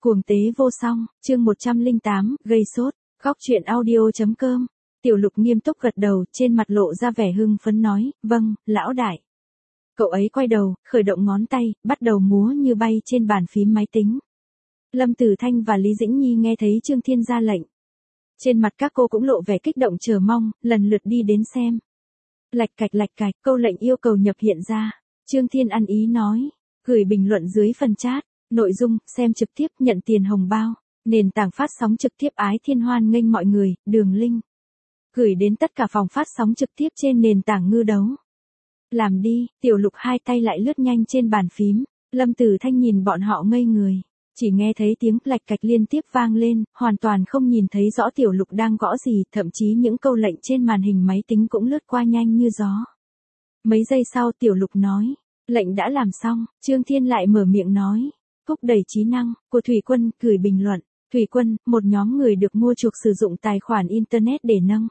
Cuồng tế vô song, chương 108, gây sốt, góc truyện audio.com. Tiểu Lục nghiêm túc gật đầu, trên mặt lộ ra vẻ hưng phấn nói, vâng, lão đại. Cậu ấy quay đầu, khởi động ngón tay, bắt đầu múa như bay trên bàn phím máy tính. Lâm Tử Thanh và Lý Dĩnh Nhi nghe thấy Trương Thiên ra lệnh. Trên mặt các cô cũng lộ vẻ kích động chờ mong, lần lượt đi đến xem. Lạch cạch, câu lệnh yêu cầu nhập hiện ra. Trương Thiên ăn ý nói, gửi bình luận dưới phần chat. Nội dung, xem trực tiếp, nhận tiền hồng bao. Nền tảng phát sóng trực tiếp Ái Thiên hoan nghênh mọi người, đường link. Gửi đến tất cả phòng phát sóng trực tiếp trên nền tảng ngư đấu. Làm đi, Tiểu Lục hai tay lại lướt nhanh trên bàn phím. Lâm Tử Thanh nhìn bọn họ ngây người. Chỉ nghe thấy tiếng lạch cạch liên tiếp vang lên, hoàn toàn không nhìn thấy rõ Tiểu Lục đang gõ gì, thậm chí những câu lệnh trên màn hình máy tính cũng lướt qua nhanh như gió. Mấy giây sau Tiểu Lục nói, lệnh đã làm xong, Trương Thiên lại mở miệng nói. Thúc đẩy trí năng, của Thủy Quân, gửi bình luận. Thủy Quân, một nhóm người được mua chuộc sử dụng tài khoản Internet để nâng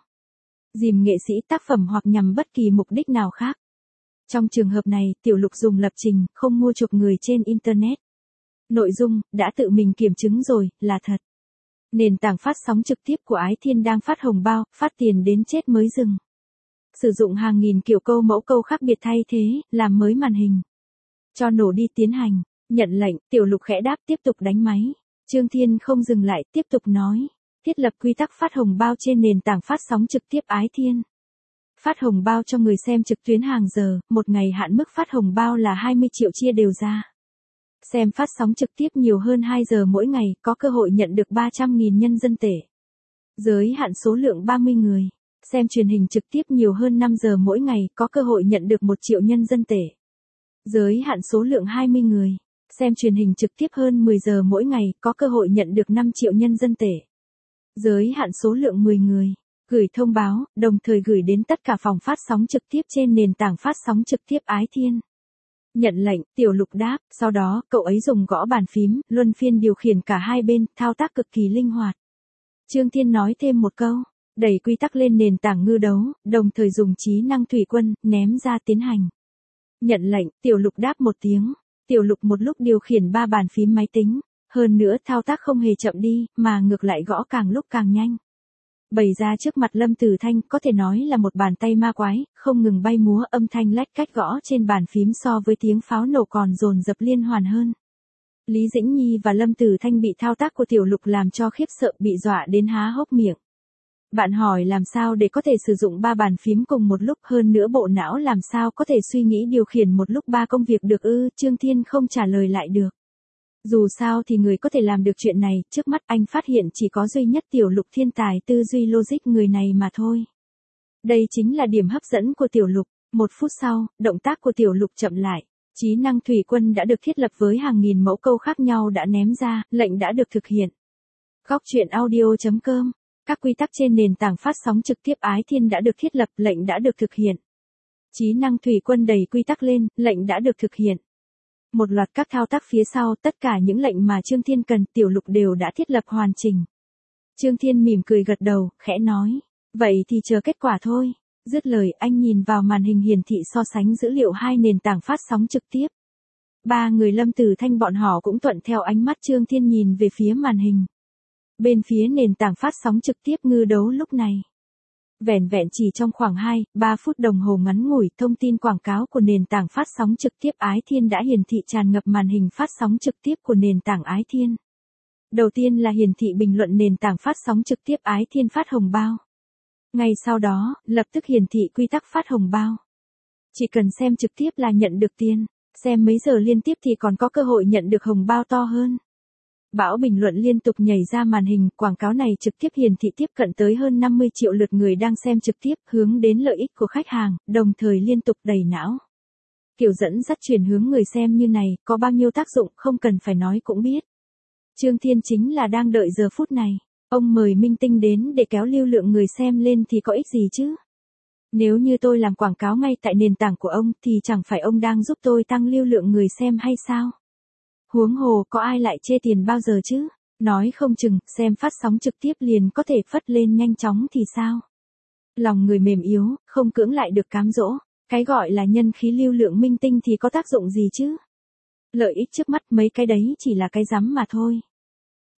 dìm nghệ sĩ tác phẩm hoặc nhằm bất kỳ mục đích nào khác. Trong trường hợp này, Tiểu Lục dùng lập trình, không mua chuộc người trên Internet. Nội dung, đã tự mình kiểm chứng rồi, là thật. Nền tảng phát sóng trực tiếp của Ái Thiên đang phát hồng bao, phát tiền đến chết mới dừng. Sử dụng hàng nghìn kiểu câu mẫu câu khác biệt thay thế, làm mới màn hình. Cho nổ đi tiến hành. Nhận lệnh, Tiểu Lục khẽ đáp tiếp tục đánh máy. Trương Thiên không dừng lại, tiếp tục nói. Thiết lập quy tắc phát hồng bao trên nền tảng phát sóng trực tiếp Ái Thiên. Phát hồng bao cho người xem trực tuyến hàng giờ, một ngày hạn mức phát hồng bao là 20 triệu chia đều ra. Xem phát sóng trực tiếp nhiều hơn 2 giờ mỗi ngày, có cơ hội nhận được 300.000 nhân dân tệ. Giới hạn số lượng 30 người. Xem truyền hình trực tiếp nhiều hơn 5 giờ mỗi ngày, có cơ hội nhận được 1 triệu nhân dân tệ. Giới hạn số lượng 20 người. Xem truyền hình trực tiếp hơn 10 giờ mỗi ngày, có cơ hội nhận được 5 triệu nhân dân tệ. Giới hạn số lượng 10 người. Gửi thông báo, đồng thời gửi đến tất cả phòng phát sóng trực tiếp trên nền tảng phát sóng trực tiếp Ái Thiên. Nhận lệnh, Tiểu Lục đáp, sau đó, cậu ấy dùng gõ bàn phím, luân phiên điều khiển cả hai bên, thao tác cực kỳ linh hoạt. Trương Thiên nói thêm một câu, đẩy quy tắc lên nền tảng ngư đấu, đồng thời dùng trí năng Thủy Quân, ném ra tiến hành. Nhận lệnh, Tiểu Lục đáp một tiếng. Tiểu Lục một lúc điều khiển 3 bàn phím máy tính, hơn nữa thao tác không hề chậm đi, mà ngược lại gõ càng lúc càng nhanh. Bày ra trước mặt Lâm Tử Thanh, có thể nói là một bàn tay ma quái, không ngừng bay múa, âm thanh lách cách gõ trên bàn phím so với tiếng pháo nổ còn dồn dập liên hoàn hơn. Lý Dĩnh Nhi và Lâm Tử Thanh bị thao tác của Tiểu Lục làm cho khiếp sợ, bị dọa đến há hốc miệng. Bạn hỏi làm sao để có thể sử dụng 3 bàn phím cùng một lúc, hơn nữa bộ não làm sao có thể suy nghĩ điều khiển một lúc 3 công việc được ư? Trương Thiên không trả lời lại được. Dù sao thì người có thể làm được chuyện này, trước mắt anh phát hiện chỉ có duy nhất Tiểu Lục thiên tài tư duy logic người này mà thôi. Đây chính là điểm hấp dẫn của Tiểu Lục. 1 phút sau, động tác của Tiểu Lục chậm lại. Trí năng Thủy Quân đã được thiết lập với hàng nghìn mẫu câu khác nhau đã ném ra, lệnh đã được thực hiện. Góc truyện audio.com. Các quy tắc trên nền tảng phát sóng trực tiếp Ái Thiên đã được thiết lập, lệnh đã được thực hiện. Trí năng Thủy Quân đẩy quy tắc lên, lệnh đã được thực hiện. Một loạt các thao tác phía sau, tất cả những lệnh mà Trương Thiên cần, Tiểu Lục đều đã thiết lập hoàn chỉnh. Trương Thiên mỉm cười gật đầu, khẽ nói, vậy thì chờ kết quả thôi. Dứt lời, anh nhìn vào màn hình hiển thị so sánh dữ liệu hai nền tảng phát sóng trực tiếp. 3 người Lâm Tử Thanh bọn họ cũng thuận theo ánh mắt Trương Thiên nhìn về phía màn hình. Bên phía nền tảng phát sóng trực tiếp ngư đấu lúc này. Vẻn vẹn chỉ trong khoảng 2-3 phút đồng hồ ngắn ngủi, thông tin quảng cáo của nền tảng phát sóng trực tiếp Ái Thiên đã hiển thị tràn ngập màn hình phát sóng trực tiếp của nền tảng Ái Thiên. Đầu tiên là hiển thị bình luận nền tảng phát sóng trực tiếp Ái Thiên phát hồng bao. Ngay sau đó, lập tức hiển thị quy tắc phát hồng bao. Chỉ cần xem trực tiếp là nhận được tiền, xem mấy giờ liên tiếp thì còn có cơ hội nhận được hồng bao to hơn. Bão bình luận liên tục nhảy ra màn hình, quảng cáo này trực tiếp hiển thị tiếp cận tới hơn 50 triệu lượt người đang xem trực tiếp, hướng đến lợi ích của khách hàng, đồng thời liên tục đầy não. Kiểu dẫn dắt chuyển hướng người xem như này, có bao nhiêu tác dụng không cần phải nói cũng biết. Trương Thiên chính là đang đợi giờ phút này. Ông mời minh tinh đến để kéo lưu lượng người xem lên thì có ích gì chứ? Nếu như tôi làm quảng cáo ngay tại nền tảng của ông thì chẳng phải ông đang giúp tôi tăng lưu lượng người xem hay sao? Huống hồ có ai lại chê tiền bao giờ chứ? Nói không chừng, xem phát sóng trực tiếp liền có thể phất lên nhanh chóng thì sao? Lòng người mềm yếu, không cưỡng lại được cám dỗ. Cái gọi là nhân khí lưu lượng minh tinh thì có tác dụng gì chứ? Lợi ích trước mắt mấy cái đấy chỉ là cái rắm mà thôi.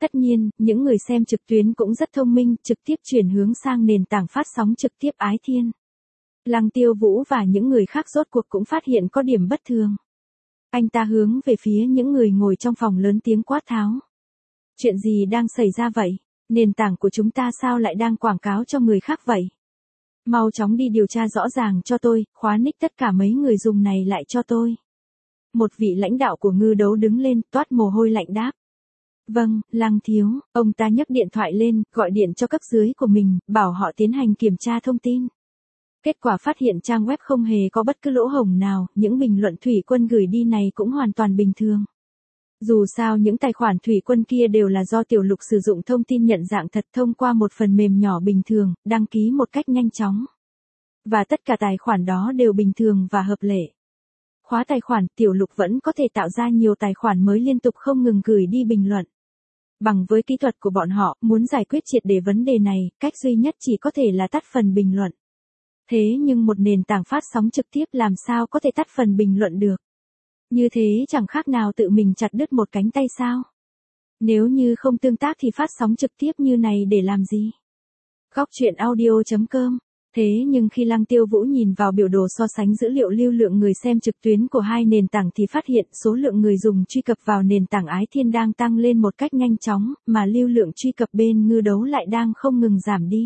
Tất nhiên, những người xem trực tuyến cũng rất thông minh, trực tiếp chuyển hướng sang nền tảng phát sóng trực tiếp Ái Thiên. Lăng Tiêu Vũ và những người khác rốt cuộc cũng phát hiện có điểm bất thường. Anh ta hướng về phía những người ngồi trong phòng lớn tiếng quát tháo. Chuyện gì đang xảy ra vậy? Nền tảng của chúng ta sao lại đang quảng cáo cho người khác vậy? Mau chóng đi điều tra rõ ràng cho tôi, khóa nick tất cả mấy người dùng này lại cho tôi. Một vị lãnh đạo của Ngư Đấu đứng lên, toát mồ hôi lạnh đáp. Vâng, Lăng thiếu, ông ta nhấc điện thoại lên, gọi điện cho cấp dưới của mình, bảo họ tiến hành kiểm tra thông tin. Kết quả phát hiện trang web không hề có bất cứ lỗ hổng nào, những bình luận Thủy Quân gửi đi này cũng hoàn toàn bình thường. Dù sao những tài khoản Thủy Quân kia đều là do Tiểu Lục sử dụng thông tin nhận dạng thật thông qua một phần mềm nhỏ bình thường, đăng ký một cách nhanh chóng. Và tất cả tài khoản đó đều bình thường và hợp lệ. Khóa tài khoản, Tiểu Lục vẫn có thể tạo ra nhiều tài khoản mới liên tục không ngừng gửi đi bình luận. Bằng với kỹ thuật của bọn họ, muốn giải quyết triệt để vấn đề này, cách duy nhất chỉ có thể là tắt phần bình luận. Thế nhưng một nền tảng phát sóng trực tiếp làm sao có thể tắt phần bình luận được? Như thế chẳng khác nào tự mình chặt đứt một cánh tay sao? Nếu như không tương tác thì phát sóng trực tiếp như này để làm gì? Góc truyện audio.com. Thế nhưng khi Lăng Tiêu Vũ nhìn vào biểu đồ so sánh dữ liệu lưu lượng người xem trực tuyến của hai nền tảng thì phát hiện số lượng người dùng truy cập vào nền tảng Ái Thiên đang tăng lên một cách nhanh chóng, mà lưu lượng truy cập bên Ngư Đấu lại đang không ngừng giảm đi.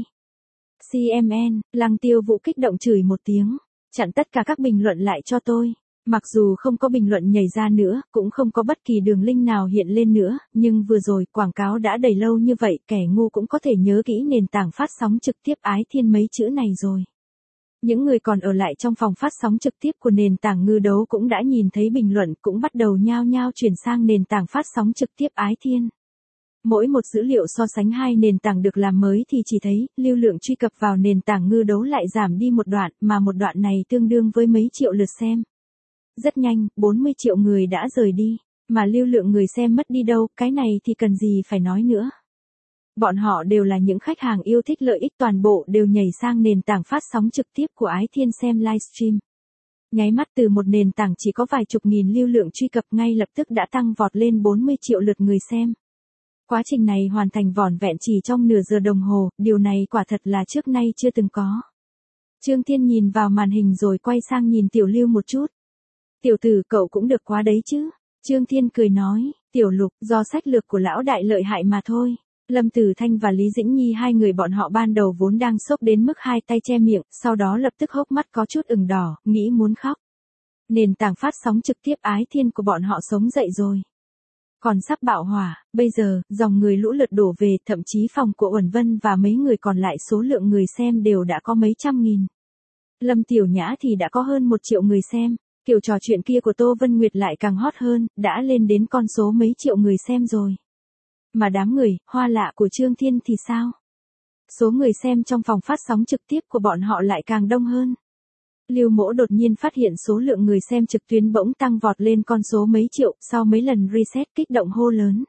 CMN, Lăng Tiêu Vũ kích động chửi một tiếng, chặn tất cả các bình luận lại cho tôi. Mặc dù không có bình luận nhảy ra nữa, cũng không có bất kỳ đường link nào hiện lên nữa, nhưng vừa rồi quảng cáo đã đầy lâu như vậy, kẻ ngu cũng có thể nhớ kỹ nền tảng phát sóng trực tiếp Ái Thiên mấy chữ này rồi. Những người còn ở lại trong phòng phát sóng trực tiếp của nền tảng Ngư Đấu cũng đã nhìn thấy bình luận, cũng bắt đầu nhao nhao chuyển sang nền tảng phát sóng trực tiếp Ái Thiên. Mỗi một dữ liệu so sánh hai nền tảng được làm mới thì chỉ thấy, lưu lượng truy cập vào nền tảng Ngư Đấu lại giảm đi một đoạn, mà một đoạn này tương đương với mấy triệu lượt xem. Rất nhanh, 40 triệu người đã rời đi, mà lưu lượng người xem mất đi đâu, cái này thì cần gì phải nói nữa. Bọn họ đều là những khách hàng yêu thích lợi ích, toàn bộ đều nhảy sang nền tảng phát sóng trực tiếp của Ái Thiên xem livestream. Nháy mắt từ một nền tảng chỉ có vài chục nghìn lưu lượng truy cập ngay lập tức đã tăng vọt lên 40 triệu lượt người xem. Quá trình này hoàn thành vỏn vẹn chỉ trong nửa giờ đồng hồ, điều này quả thật là trước nay chưa từng có. Trương Thiên nhìn vào màn hình rồi quay sang nhìn Tiểu Lưu một chút. Tiểu tử cậu cũng được quá đấy chứ. Trương Thiên cười nói, Tiểu Lục, do sách lược của lão đại lợi hại mà thôi. Lâm Tử Thanh và Lý Dĩnh Nhi hai người bọn họ ban đầu vốn đang sốc đến mức hai tay che miệng, sau đó lập tức hốc mắt có chút ửng đỏ, nghĩ muốn khóc. Nền tảng phát sóng trực tiếp Ái Thiên của bọn họ sống dậy rồi. Còn sắp bạo hỏa, bây giờ, dòng người lũ lượt đổ về, thậm chí phòng của Uẩn Vân và mấy người còn lại số lượng người xem đều đã có mấy trăm nghìn. Lâm Tiểu Nhã thì đã có hơn 1 triệu người xem. Kiểu trò chuyện kia của Tô Vân Nguyệt lại càng hot hơn, đã lên đến con số mấy triệu người xem rồi. Mà đám người, hoa lạ của Trương Thiên thì sao? Số người xem trong phòng phát sóng trực tiếp của bọn họ lại càng đông hơn. Lưu Mỗ đột nhiên phát hiện số lượng người xem trực tuyến bỗng tăng vọt lên con số mấy triệu, sau mấy lần reset kích động hô lớn.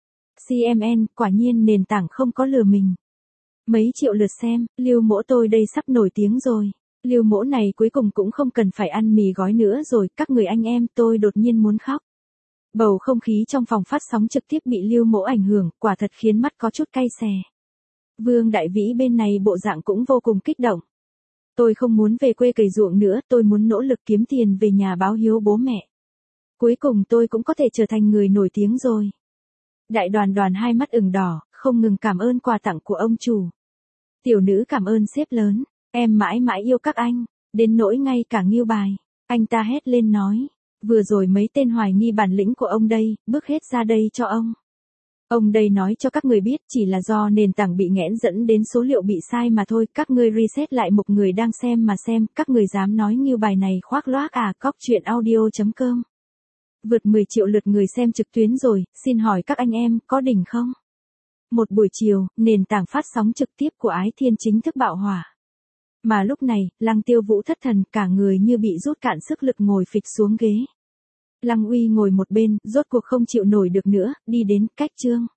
CMN, quả nhiên nền tảng không có lừa mình. Mấy triệu lượt xem, Lưu Mỗ tôi đây sắp nổi tiếng rồi. Lưu Mỗ này cuối cùng cũng không cần phải ăn mì gói nữa rồi, các người anh em, tôi đột nhiên muốn khóc. Bầu không khí trong phòng phát sóng trực tiếp bị Lưu Mỗ ảnh hưởng, quả thật khiến mắt có chút cay xè. Vương Đại Vĩ bên này bộ dạng cũng vô cùng kích động. Tôi không muốn về quê cày ruộng nữa, tôi muốn nỗ lực kiếm tiền về nhà báo hiếu bố mẹ. Cuối cùng tôi cũng có thể trở thành người nổi tiếng rồi. Đại Đoàn Đoàn hai mắt ửng đỏ, không ngừng cảm ơn quà tặng của ông chủ. Tiểu nữ cảm ơn sếp lớn. Em mãi mãi yêu các anh, đến nỗi ngay cả Ngưu Bài. Anh ta hét lên nói, vừa rồi mấy tên hoài nghi bản lĩnh của ông đây, bước hết ra đây cho ông. Ông đây nói cho các người biết chỉ là do nền tảng bị nghẽn dẫn đến số liệu bị sai mà thôi, các ngươi reset lại một người đang xem mà xem, các người dám nói Ngưu Bài này khoác lác à. Cóc truyện audio.com. Vượt 10 triệu lượt người xem trực tuyến rồi, xin hỏi các anh em, có đỉnh không? Một buổi chiều, nền tảng phát sóng trực tiếp của Ái Thiên chính thức bạo hỏa. Mà lúc này, Lăng Tiêu Vũ thất thần, cả người như bị rút cạn sức lực ngồi phịch xuống ghế. Lăng Uy ngồi một bên, rốt cuộc không chịu nổi được nữa, đi đến cách Trương